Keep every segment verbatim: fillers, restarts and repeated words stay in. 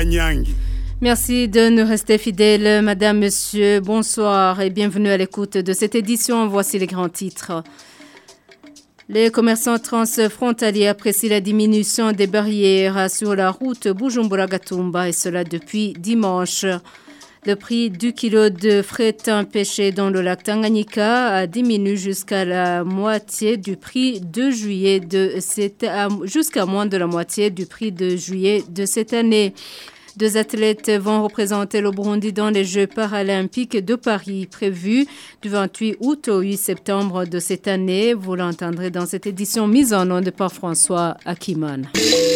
Kanyangi. Merci de nous rester fidèles, Madame, Monsieur. Bonsoir et bienvenue à l'écoute de cette édition. Voici les grands titres. Les commerçants transfrontaliers apprécient la diminution des barrières sur la route Bujumbura-Gatumba et cela depuis dimanche. Le prix du kilo de fret pêché dans le lac Tanganyika a diminué jusqu'à la moitié du prix de juillet de cette, jusqu'à moins de la moitié du prix de juillet de cette année. Deux athlètes vont représenter le Burundi dans les Jeux paralympiques de Paris prévus du vingt-huit août au huit septembre de cette année. Vous l'entendrez dans cette édition mise en onde par François Akiman.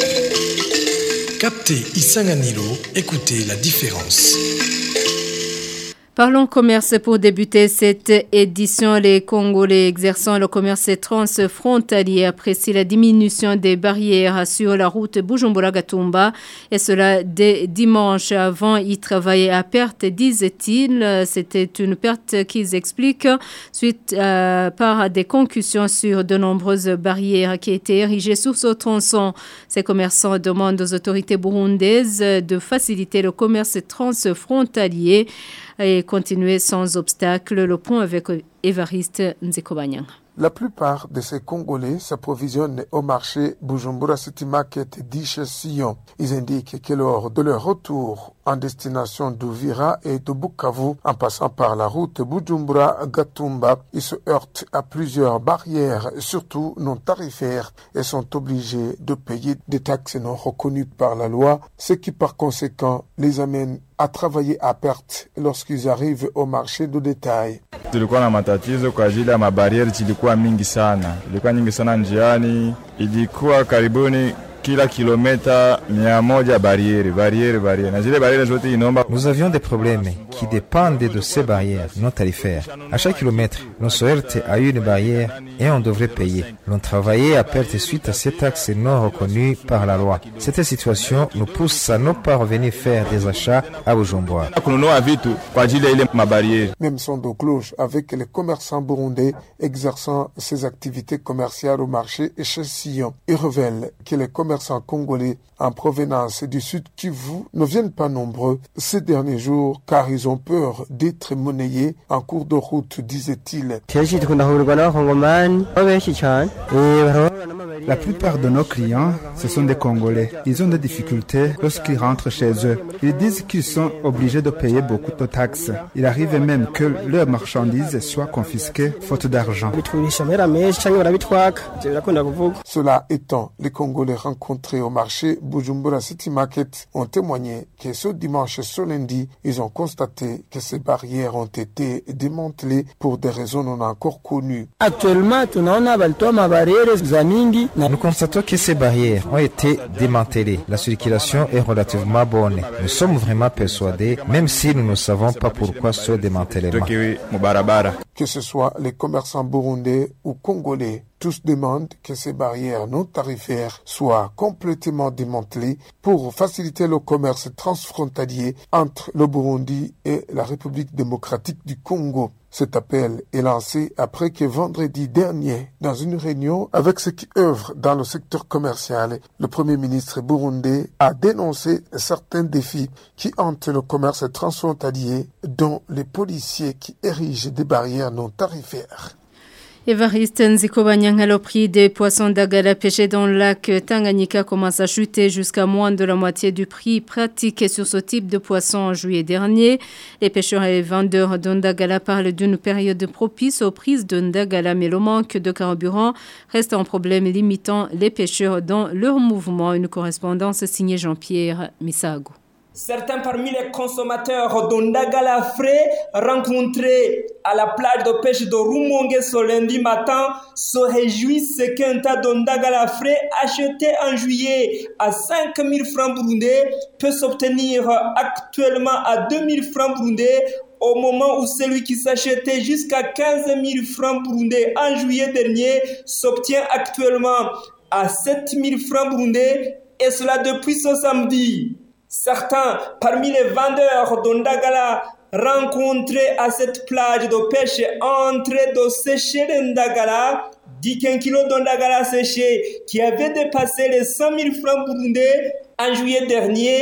Captez Isanganilo, écoutez la différence. Parlons commerce pour débuter cette édition. Les Congolais exerçant le commerce transfrontalier apprécient la diminution des barrières sur la route Bujumbura-Gatumba et cela dès dimanche. Avant, ils travaillaient à perte, disent-ils. C'était une perte qu'ils expliquent suite à, par des concussions sur de nombreuses barrières qui étaient érigées sur ce tronçon. Ces commerçants demandent aux autorités burundaises de faciliter le commerce transfrontalier et continuer sans obstacle. Le point avec Évariste Nzekobanyang. La plupart de ces Congolais s'approvisionnent au marché Bujumbura City Market d'Iche-Sion. Ils indiquent que lors de leur retour en destination d'Uvira et de Bukavu, en passant par la route Bujumbura-Gatumba, ils se heurtent à plusieurs barrières, surtout non tarifaires, et sont obligés de payer des taxes non reconnues par la loi, ce qui par conséquent les amène à travailler à perte lorsqu'ils arrivent au marché de détail. Tulikuwa na matatizo kwa ajili ya mabarieri zilikuwa mingi sana. Ilikuwa nyingi sana njiani, ilikuwa karibuni kila kilomita mia moja barrières, barrières, barrières. Na zile barrières zote inomba. Nous avions des problèmes qui dépendent de ces barrières non tarifaires. À chaque kilomètre, l'on se heurte à une barrière et on devrait payer. L'on travaillait à perte suite à ces taxes non reconnues par la loi. Cette situation nous pousse à ne pas revenir faire des achats à Bujumbura. Même son de cloche avec les commerçants burundais exerçant ces activités commerciales au marché et chez Sion. Il révèle que les commerçants congolais en provenance du sud Kivu ne viennent pas nombreux ces derniers jours car ils ont peur d'être monnayés en cours de route, disait-il. La plupart de nos clients, ce sont des Congolais. Ils ont des difficultés lorsqu'ils rentrent chez eux. Ils disent qu'ils sont obligés de payer beaucoup de taxes. Il arrive même que leurs marchandises soient confisquées faute d'argent. Cela étant, les Congolais rencontrés au marché Bujumbura City Market ont témoigné que ce dimanche et ce lundi, ils ont constaté que ces barrières ont été démantelées pour des raisons non encore connues. Actuellement, nous constatons que ces barrières ont été démantelées. La circulation est relativement bonne. Nous sommes vraiment persuadés, même si nous ne savons pas pourquoi ce démantèlement. Que ce soit les commerçants burundais ou congolais, tous demandent que ces barrières non tarifaires soient complètement démantelées pour faciliter le commerce transfrontalier entre le Burundi et la République démocratique du Congo. Cet appel est lancé après que vendredi dernier, dans une réunion avec ceux qui œuvrent dans le secteur commercial, le Premier ministre burundais a dénoncé certains défis qui hantent le commerce transfrontalier, dont les policiers qui érigent des barrières non tarifaires. Évariste Nzikobanyang, le prix des poissons d'agala pêchés dans le lac Tanganyika commence à chuter jusqu'à moins de la moitié du prix pratiqué sur ce type de poisson en juillet dernier. Les pêcheurs et vendeurs d'Ondagala parlent d'une période propice aux prises d'Ondagala, mais le manque de carburant reste un problème limitant les pêcheurs dans leur mouvement. Une correspondance signée Jean-Pierre Misago. Certains parmi les consommateurs d'Ondagala frais rencontrés à la plage de pêche de Rumongue ce lundi matin se réjouissent qu'un tas d'Ondagala frais acheté en juillet à cinq mille francs burundais peut s'obtenir actuellement à deux mille francs burundais au moment où celui qui s'achetait jusqu'à quinze mille francs burundais en juillet dernier s'obtient actuellement à sept mille francs burundais et cela depuis ce samedi. Certains parmi les vendeurs d'Ondagala rencontrés à cette plage de pêche en train de sécher l'Ondagala dit qu'un kilo d'Ondagala séché qui avait dépassé les cent mille francs burundais en juillet dernier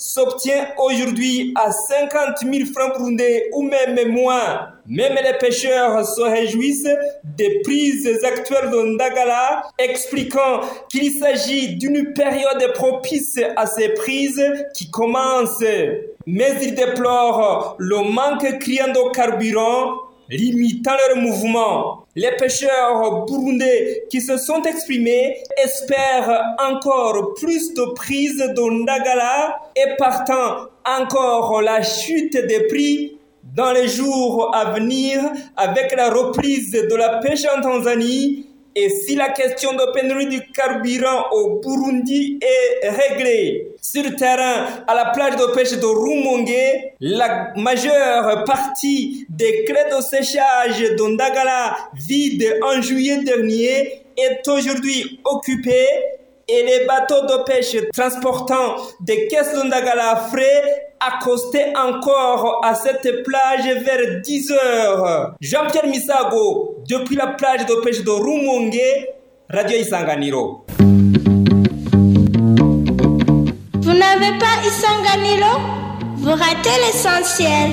s'obtient aujourd'hui à cinquante mille francs burundais ou même moins. Même les pêcheurs se réjouissent des prises actuelles de Ndagala, expliquant qu'il s'agit d'une période propice à ces prises qui commencent. Mais ils déplorent le manque criant de carburant, limitant leur mouvement. Les pêcheurs burundais qui se sont exprimés espèrent encore plus de prises de Ndagala et partant encore la chute des prix dans les jours à venir avec la reprise de la pêche en Tanzanie et si la question de pénurie du carburant au Burundi est réglée. Sur le terrain, à la plage de pêche de Rumonge, la majeure partie des crêtes de séchage de Ndagala vides en juillet dernier est aujourd'hui occupée et les bateaux de pêche transportant des caisses de Ndagala frais accostaient encore à cette plage vers dix heures. Jean-Pierre Misago, depuis la plage de pêche de Rumonge, Radio Isanganiro. Vous n'avez pas Isanganiro? Vous ratez l'essentiel.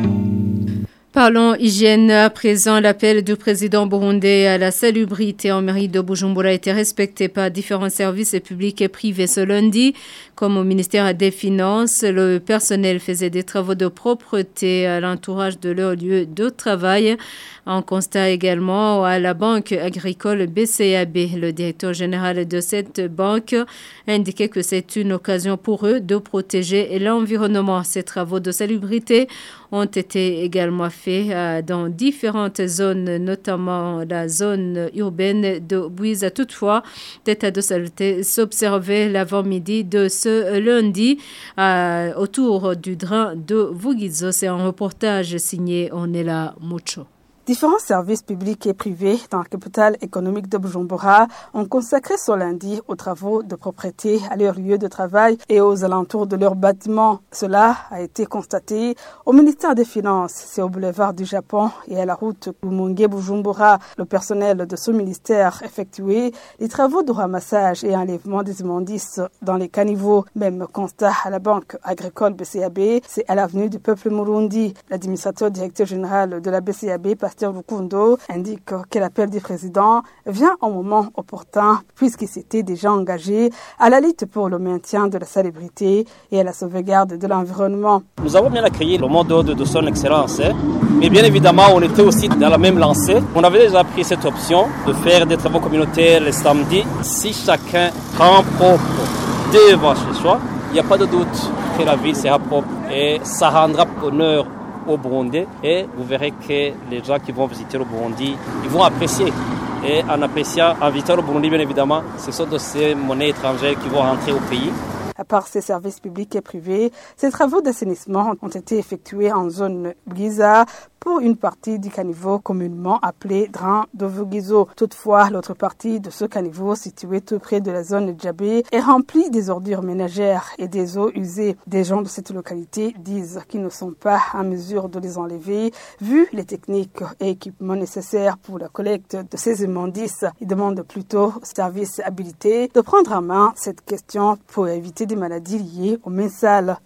Parlons hygiène à présent. L'appel du président burundais à la salubrité en mairie de Bujumbura a été respecté par différents services publics et privés ce lundi. Comme au ministère des Finances, le personnel faisait des travaux de propreté à l'entourage de leur lieu de travail. On constate également à la banque agricole B C A B. Le directeur général de cette banque a indiqué que c'est une occasion pour eux de protéger l'environnement. Ces travaux de salubrité ont été également faits dans différentes zones, notamment la zone urbaine de Bouiza. Toutefois, l'état de saleté s'observait l'avant-midi de ce lundi euh, autour du drain de Vugizo. C'est un reportage signé Onela Mucho. Différents services publics et privés dans la capitale économique de Bujumbura ont consacré ce lundi aux travaux de propreté à leur lieu de travail et aux alentours de leurs bâtiments. Cela a été constaté au ministère des Finances, c'est au boulevard du Japon et à la route Rumonge-Bujumbura. Le personnel de ce ministère effectuait les travaux de ramassage et enlèvement des immondices dans les caniveaux. Même constat à la banque agricole B C A B, c'est à l'avenue du peuple Murundi. L'administrateur directeur général de la B C A B, Rukundo, indique que l'appel du président vient au moment opportun puisqu'il s'était déjà engagé à la lutte pour le maintien de la salubrité et à la sauvegarde de l'environnement. Nous avons bien accueilli le mot d'ordre de son excellence, mais bien évidemment on était aussi dans la même lancée. On avait déjà pris cette option de faire des travaux communautaires le samedi. Si chacun prend propre devant chez soi, il n'y a pas de doute que la ville sera propre et ça rendra honneur au Burundi et vous verrez que les gens qui vont visiter le Burundi, ils vont apprécier. Et en appréciant, en visitant le Burundi, bien évidemment, ce sont de ces monnaies étrangères qui vont rentrer au pays. À part ces services publics et privés, ces travaux d'assainissement ont été effectués en zone Bwiza pour une partie du caniveau communément appelé drain de Vugizo. Toutefois, l'autre partie de ce caniveau situé tout près de la zone Djabé est remplie des ordures ménagères et des eaux usées. Des gens de cette localité disent qu'ils ne sont pas en mesure de les enlever vu les techniques et équipements nécessaires pour la collecte de ces immondices. Ils demandent plutôt aux services habilités de prendre en main cette question pour éviter des maladies liées aux mains sales.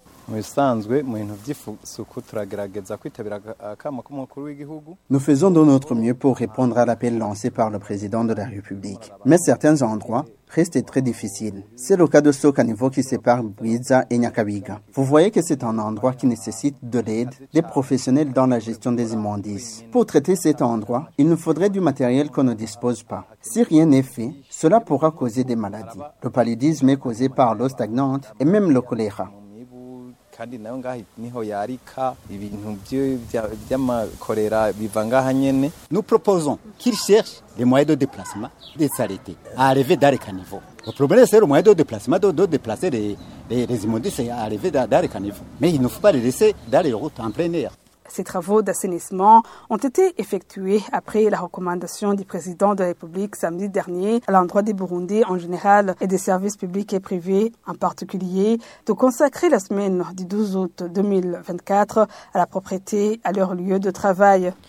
Nous faisons de notre mieux pour répondre à l'appel lancé par le président de la République. Mais certains endroits restent très difficiles. C'est le cas de ce caniveau qui sépare Bwiza et Nyakabiga. Vous voyez que c'est un endroit qui nécessite de l'aide des professionnels dans la gestion des immondices. Pour traiter cet endroit, il nous faudrait du matériel qu'on ne dispose pas. Si rien n'est fait, cela pourra causer des maladies. Le paludisme est causé par l'eau stagnante et même le choléra. Nous proposons qu'ils cherchent les moyens de déplacement des saletés à arriver dans les caniveaux. Le problème, c'est le moyen de déplacement, de, de déplacer les, les, les immondices et arriver dans, dans les caniveaux. Mais il ne faut pas les laisser dans les routes en plein air. Ces travaux d'assainissement ont été effectués après la recommandation du président de la République samedi dernier à l'endroit des Burundais en général et des services publics et privés en particulier de consacrer la semaine du douze août deux mille vingt-quatre à la propreté à leur lieu de travail.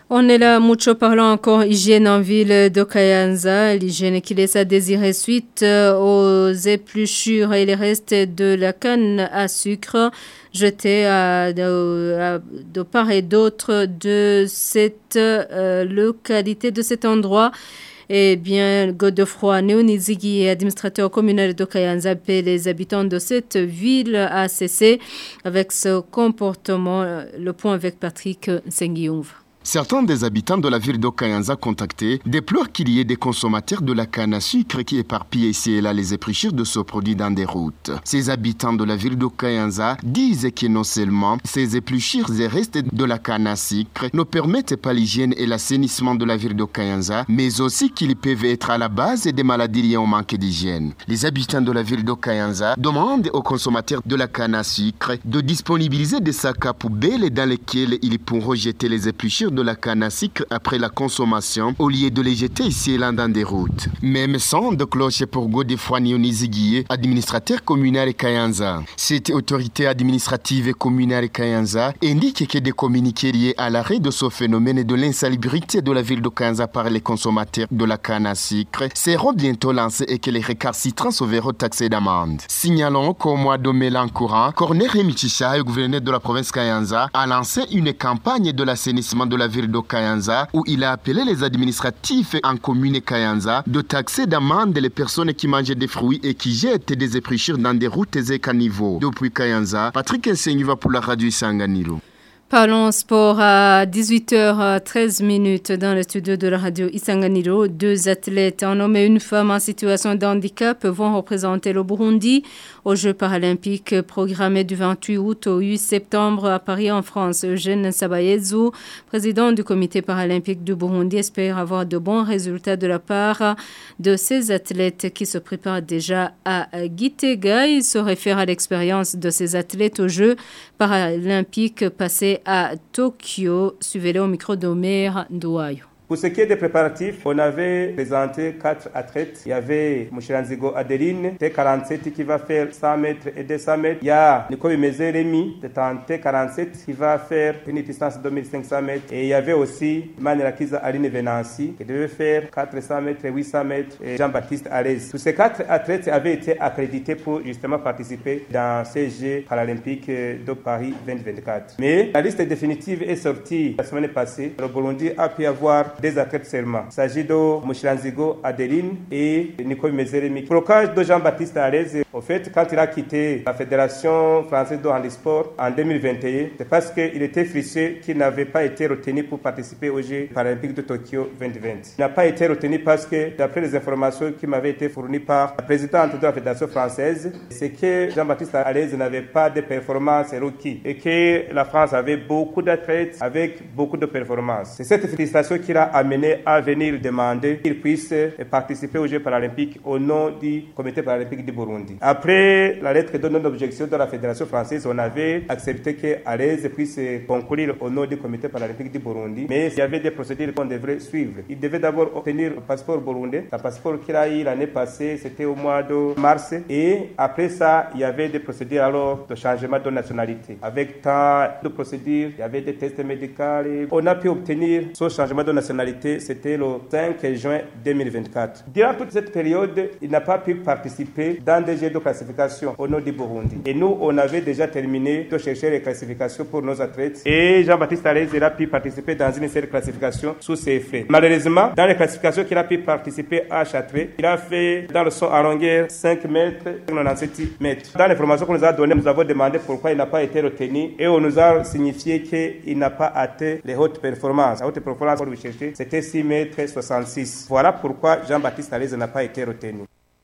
On est là, mucho parlant encore hygiène en ville de Kayanza, l'hygiène qui laisse à désirer suite aux épluchures et les restes de la canne à sucre jetés à, à, à, de part et d'autre de cette euh, localité, de cet endroit. Eh bien, Godefroy Néonizigi, administrateur communal de Kayanza, appelle les habitants de cette ville à cesser avec ce comportement. Le point avec Patrick Senguiouf. Certains des habitants de la ville de Kayanza contactés déplorent qu'il y ait des consommateurs de la canne à sucre qui éparpillent ici et là les épluchures de ce produit dans des routes. Ces habitants de la ville de Kayanza disent que non seulement ces épluchures et restes de la canne à sucre ne permettent pas l'hygiène et l'assainissement de la ville de Kayanza, mais aussi qu'ils peuvent être à la base des maladies liées au manque d'hygiène. Les habitants de la ville de Kayanza demandent aux consommateurs de la canne à sucre de disponibiliser des sacs à poubelle dans lesquels ils pourront jeter les épluchures de la canne à sucre après la consommation au lieu de les jeter ici et là dans des routes. Même son de cloche pour Godefroy Néonizigi, administrateur communal Kayanza. Cette autorité administrative communale Kayanza indique que des communiqués liés à l'arrêt de ce phénomène et de l'insalubrité de la ville de Kayanza par les consommateurs de la canne à sucre seront bientôt lancés et que les récalcitrants se verront taxés d'amende. Signalons qu'au mois de mai l'an courant, Corneille Michicha, le gouverneur de la province Kayanza, a lancé une campagne de l'assainissement de la ville de Kayanza où il a appelé les administratifs en commune Kayanza de taxer d'amende les personnes qui mangent des fruits et qui jettent des épluchures dans des routes et caniveaux. Depuis Kayanza, Patrick Nsengiva pour la radio Isanganiro. Parlons sport à dix-huit heures treize dans le studio de la radio Isanganiro. Deux athlètes, un homme et une femme en situation de handicap, vont représenter le Burundi aux Jeux paralympiques programmés du vingt-huit août au huit septembre à Paris en France. Eugène Sabayezu, président du comité paralympique du Burundi, espère avoir de bons résultats de la part de ces athlètes qui se préparent déjà à Gitega. Il se réfère à l'expérience de ces athlètes aux Jeux paralympiques passés à Tokyo. Suivez-le au micro d'Omer Douayo. Pour ce qui est des préparatifs, on avait présenté quatre athlètes. Il y avait Mouchiranzigo Adeline, T quarante-sept qui va faire cent mètres et deux cents mètres. Il y a Nicolas Mezeremi, de T quarante-sept, qui va faire une distance de deux mille cinq cents mètres. Et il y avait aussi Manirakiza Aline Venancy, qui devait faire quatre cents mètres et huit cents mètres. Et Jean-Baptiste Alès. Tous ces quatre athlètes avaient été accrédités pour justement participer dans ces Jeux paralympiques de Paris vingt vingt-quatre. Mais la liste définitive est sortie la semaine passée. Le Burundi a pu avoir des athlètes seulement. Il s'agit de Mouchiranzigo Adeline et Nicolas Mezeremi. Pour le cas de Jean-Baptiste Alès, au fait, quand il a quitté la Fédération française de handisport en deux mille vingt et un, c'est parce qu'il était frustré qu'il n'avait pas été retenu pour participer aux Jeux paralympiques de Tokyo vingt vingt. Il n'a pas été retenu parce que, d'après les informations qui m'avaient été fournies par la présidente de la Fédération française, c'est que Jean-Baptiste Alès n'avait pas de performances requises et que la France avait beaucoup d'athlètes avec beaucoup de performances. C'est cette frustration qu'il a amené à venir demander qu'il puisse participer aux Jeux paralympiques au nom du comité paralympique du Burundi. Après la lettre de non-objection de la Fédération française, on avait accepté qu'Alès puisse concourir au nom du comité paralympique du Burundi, mais il y avait des procédures qu'on devrait suivre. Il devait d'abord obtenir le passeport burundais. Le passeport qu'il a eu l'année passée, c'était au mois de mars, et après ça, il y avait des procédures alors de changement de nationalité. Avec tant de procédures, il y avait des tests médicaux. Et on a pu obtenir ce changement de nationalité. C'était le cinq juin deux mille vingt-quatre. Durant toute cette période, il n'a pas pu participer dans des jeux de classification au nom du Burundi. Et nous, on avait déjà terminé de chercher les classifications pour nos athlètes. Et Jean-Baptiste Alès a pu participer dans une série de classifications sous ses frais. Malheureusement, dans les classifications qu'il a pu participer à Châtelet, il a fait dans le saut à longueur cinq mètres, quatre-vingt-dix-sept mètres. Dans l'information qu'on nous a donnée, nous avons demandé pourquoi il n'a pas été retenu et on nous a signifié qu'il n'a pas atteint les hautes performances. La haute performance qu'on chercher, c'était six mètres soixante-six. Voilà pourquoi Jean-Baptiste Alès n'a pas été retenu.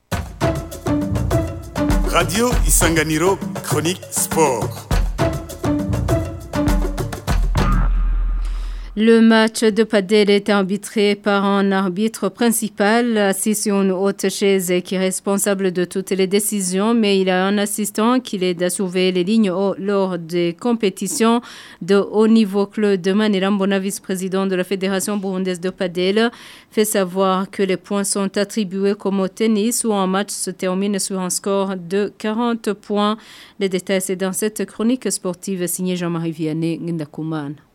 Radio Isanganiro, chronique sport. Le match de padel est arbitré par un arbitre principal assis sur une haute chaise qui est responsable de toutes les décisions, mais il a un assistant qui l'aide à surveiller les lignes lors des compétitions de haut niveau. Claude Manirambona, vice-président de la Fédération burundaise de padel, fait savoir que les points sont attribués comme au tennis où un match se termine sur un score de quarante points. Les détails, c'est dans cette chronique sportive signée Jean-Marie Vianney Ngendakoumane.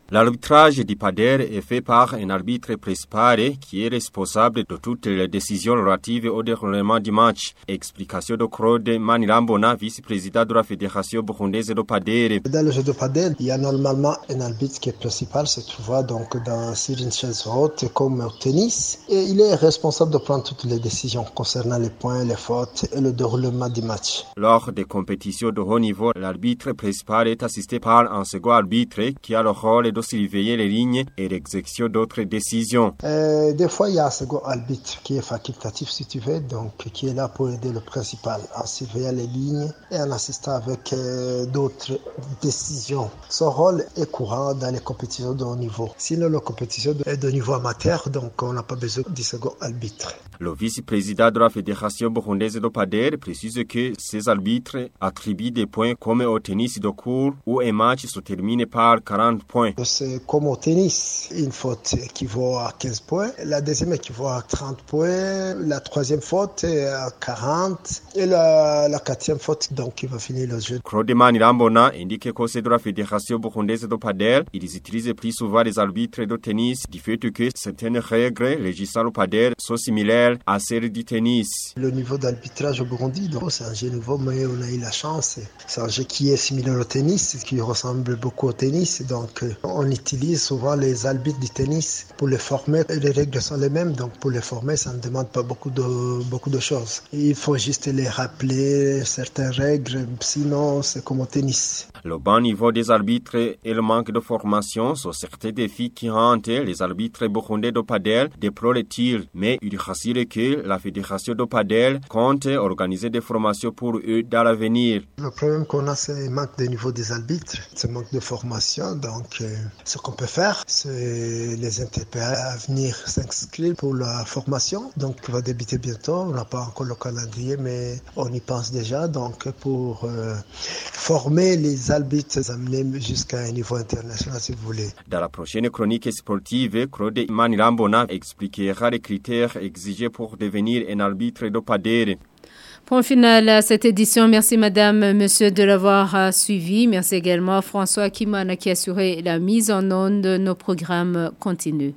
L'arbitrage du Pader est fait par un arbitre principal qui est responsable de toutes les décisions relatives au déroulement du match. Explication de Claude Manirambona, vice-président de la Fédération burundaise de Pader. Dans le jeu de Pader, il y a normalement un arbitre qui est principal, se trouve donc dans sur une chaise haute comme au tennis. Et il est responsable de prendre toutes les décisions concernant les points, les fautes et le déroulement du match. Lors des compétitions de haut niveau, l'arbitre principal est assisté par un second arbitre qui a le rôle de surveiller les lignes et l'exécution d'autres décisions. Euh, des fois, il y a un second arbitre qui est facultatif, si tu veux, donc qui est là pour aider le principal en surveillant les lignes et en assistant avec euh, d'autres décisions. Son rôle est courant dans les compétitions de haut niveau. Sinon, la compétition est de niveau amateur, donc on n'a pas besoin du second arbitre. Le vice-président de la Fédération burundaise de Pader précise que ces arbitres attribuent des points comme au tennis de cours où un match se termine par quarante points. C'est comme au tennis, une faute équivaut à quinze points, la deuxième équivaut à trente points, la troisième faute à quarante et la, la quatrième faute donc il va finir le jeu. Claude Manirambona indique qu'au sein de la Fédération burundaise de Pader, ils utilisent plus souvent les arbitres de tennis du fait que certaines règles régissant le Pader sont similaires à celles du tennis. Le niveau d'arbitrage au Burundi, donc, c'est un jeu nouveau, mais on a eu la chance. C'est un jeu qui est similaire au tennis, qui ressemble beaucoup au tennis. Donc, on utilise souvent les arbitres du tennis pour les former. Les règles sont les mêmes, donc pour les former, ça ne demande pas beaucoup de, beaucoup de choses. Il faut juste les rappeler, certaines règles, sinon c'est comme au tennis. Le bas niveau des arbitres et le manque de formation sont certains défis qui hantent les arbitres burundais de padel déplorent-ils, mais il rassure que la fédération de padel compte organiser des formations pour eux dans l'avenir. Le problème qu'on a, c'est le manque de niveau des arbitres, ce manque de formation. Donc, euh, ce qu'on peut faire, c'est les interpeller à venir s'inscrire pour la formation. Donc, qui va débuter bientôt. On n'a pas encore le calendrier, mais on y pense déjà. Donc, pour euh, former les arbitres, amener jusqu'à un niveau international, si vous voulez. Dans la prochaine chronique sportive, Claude Manirambona expliquera les critères exigés pour devenir un arbitre de padel. Point final à cette édition. Merci madame, monsieur de l'avoir suivi. Merci également à François Kimana qui a assuré la mise en onde de nos programmes continus.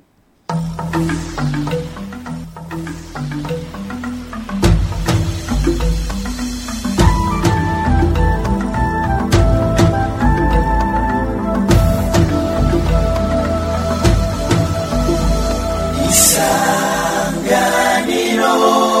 Isanganiro